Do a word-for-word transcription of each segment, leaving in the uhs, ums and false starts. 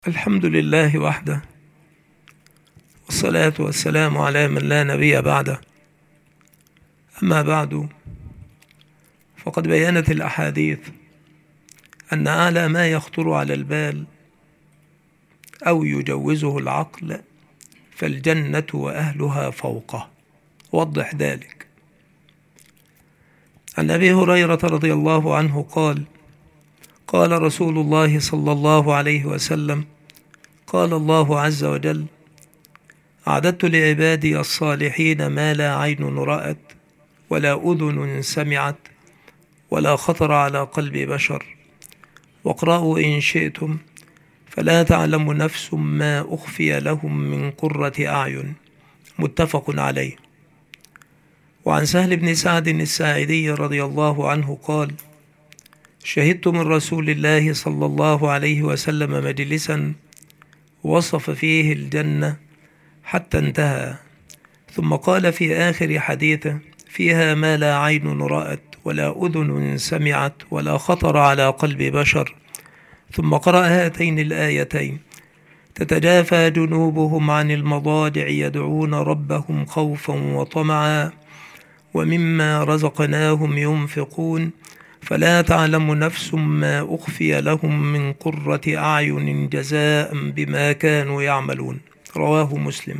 الحمد لله وحده، والصلاة والسلام على من لا نبي بعده. أما بعد، فقد بيّنت الأحاديث أن أعلى ما يخطر على البال أو يجوزه العقل فالجنة وأهلها فوقه. وضح ذلك. عن أبي هريرة رضي الله عنه قال: قال رسول الله صلى الله عليه وسلم: قال الله عز وجل: أعددت لعبادي الصالحين ما لا عين رأت ولا أذن سمعت ولا خطر على قلب بشر. واقرأوا إن شئتم: فلا تعلم نفس ما أخفي لهم من قرة أعين. متفق عليه. وعن سهل بن سعد الساعدي رضي الله عنه قال: شهدت من رسول الله صلى الله عليه وسلم مجلسا وصف فيه الجنة حتى انتهى، ثم قال في آخر حديثه: فيها ما لا عين رأت ولا أذن سمعت ولا خطر على قلب بشر. ثم قرأ هاتين الآيتين: تتجافى جنوبهم عن المضاجع يدعون ربهم خوفا وطمعا ومما رزقناهم ينفقون فلا تعلم نفس ما أخفي لهم من قرة أعين جزاء بما كانوا يعملون. رواه مسلم.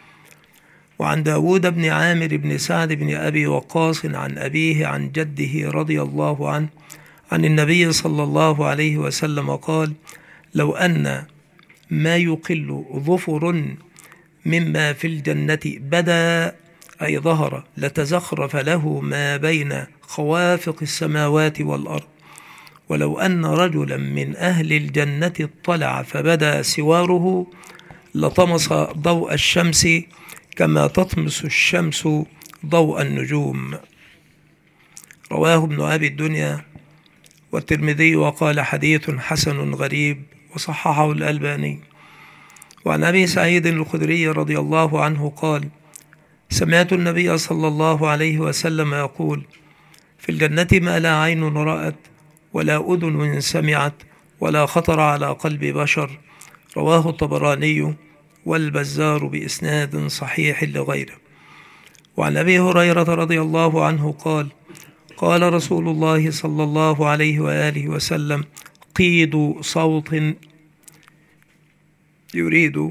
وعن داود بن عامر بن سعد بن أبي وقاص عن أبيه عن جده رضي الله عنه عن النبي صلى الله عليه وسلم قال: لو أن ما يقل ظفر مما في الجنة بدا أي ظهر لتزخرف له ما بين خوافق السماوات والأرض. ولو أن رجلا من أهل الجنة اطلع فبدا سواره لطمس ضوء الشمس كما تطمس الشمس ضوء النجوم. رواه ابن أبي الدنيا والترمذي وقال: حديث حسن غريب، وصححه الألباني. وعن أبي سعيد الخدري رضي الله عنه قال: سمعت النبي صلى الله عليه وسلم يقول: في الجنة ما لا عين رأت ولا أذن سمعت ولا خطر على قلب بشر. رواه الطبراني والبزار بإسناد صحيح لغيره. وعن أبي هريرة رضي الله عنه قال: قال رسول الله صلى الله عليه وآله وسلم: قيد صوت يريد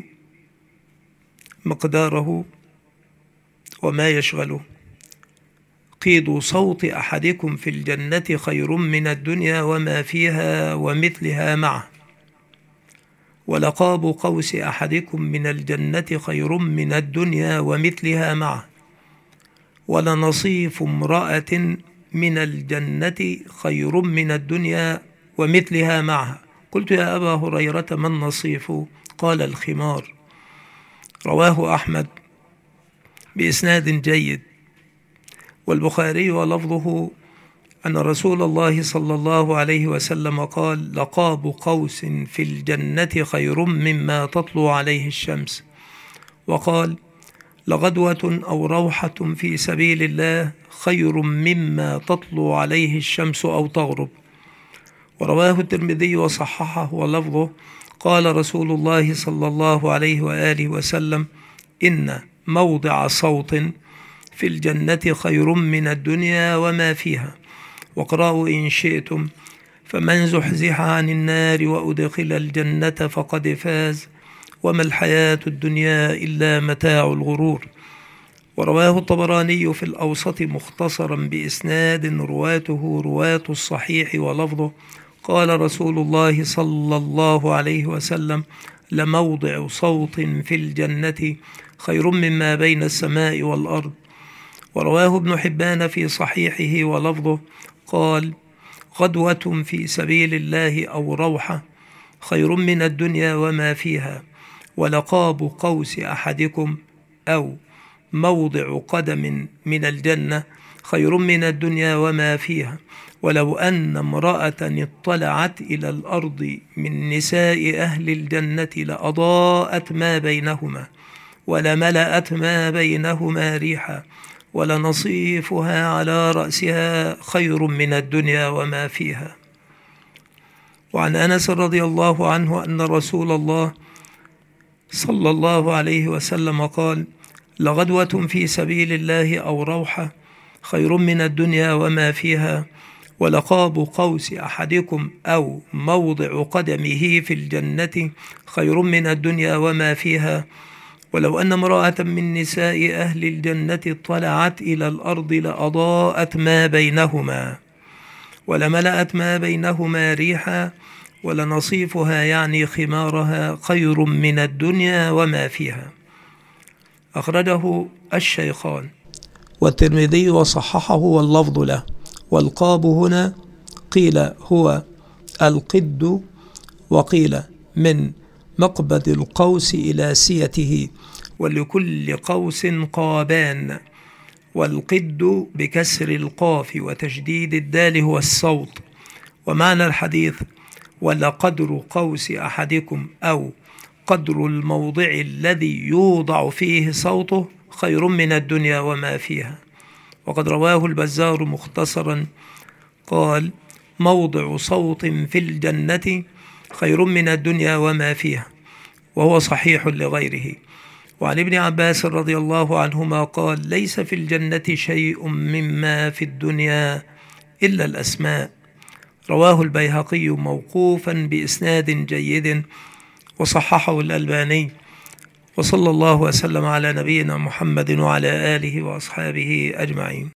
مقداره وما يشغله. قيد صوت أحدكم في الجنة خير من الدنيا وما فيها ومثلها معه. ولقاب قوس أحدكم من الجنة خير من الدنيا ومثلها معه. ولنصيف امرأة من الجنة خير من الدنيا ومثلها معها. قلت: يا أبا هريرة ما النصيف؟ قال: الخمار. رواه أحمد بإسناد جيد. والبخاري ولفظه أن رسول الله صلى الله عليه وسلم قال: لقاب قوس في الجنة خير مما تطلع عليه الشمس. وقال: لغدوة أو روحة في سبيل الله خير مما تطلع عليه الشمس أو تغرب. ورواه الترمذي وصححه ولفظه قال رسول الله صلى الله عليه وآله وسلم: إن موضع صوت في الجنة خير من الدنيا وما فيها. واقرأوا إن شئتم: فمن زحزح عن النار وأدخل الجنة فقد فاز وما الحياة الدنيا إلا متاع الغرور. ورواه الطبراني في الأوسط مختصرا بإسناد رواته رواة الصحيح ولفظه قال رسول الله صلى الله عليه وسلم: لموضع صوت في الجنة خير مما بين السماء والأرض. ورواه ابن حبان في صحيحه ولفظه قال: غدوة في سبيل الله أو روحة خير من الدنيا وما فيها. ولقاب قوس أحدكم أو موضع قدم من الجنة خير من الدنيا وما فيها. ولو أن امرأة اطلعت إلى الأرض من نساء أهل الجنة لأضاءت ما بينهما ولملأت ما بينهما ريحا ولنصيفها على رأسها خير من الدنيا وما فيها. وعن أنس رضي الله عنه أن رسول الله صلى الله عليه وسلم قال: لغدوة في سبيل الله أو روحة خير من الدنيا وما فيها، ولقاب قوس أحدكم أو موضع قدمه في الجنة خير من الدنيا وما فيها، ولو أن امرأة من نساء أهل الجنة اطلعت إلى الأرض لأضاءت ما بينهما ولملأت ما بينهما ريحا، ولنصيفها يعني خمارها خير من الدنيا وما فيها. أخرجه الشيخان والترمذي وصححه واللفظ له. والقاب هنا قيل هو القد، وقيل من مقبض القوس إلى سيته، ولكل قوس قابان. والقد بكسر القاف وتشديد الدال هو الصوت. ومعنى الحديث: ولا قدر قوس أحدكم أو قدر الموضع الذي يوضع فيه صوته خير من الدنيا وما فيها. وقد رواه البزار مختصرا قال: موضع صوت في الجنة خير من الدنيا وما فيها، وهو صحيح لغيره. وعن ابن عباس رضي الله عنهما قال: ليس في الجنة شيء مما في الدنيا إلا الأسماء. رواه البيهقي موقوفا بإسناد جيد وصححه الألباني. وصلى الله وسلم على نبينا محمد وعلى آله وأصحابه أجمعين.